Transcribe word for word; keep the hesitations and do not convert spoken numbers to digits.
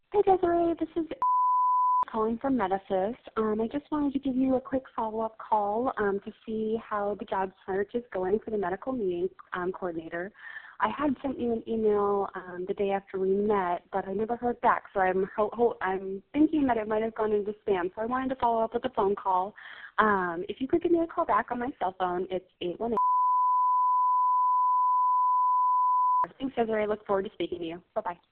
Hey Desiree, this is calling from Medisys. Um, I just wanted to give you a quick follow-up call um, to see how the job search is going for the medical meeting um, coordinator. I had sent you an email um, the day after we met, but I never heard back, so I'm, ho ho I'm thinking that it might have gone into spam, so I wanted to follow up with a phone call. Um, if you could give me a call back on my cell phone, it's eight one eight. Thanks, Desiree. I look forward to speaking to you. Bye-bye.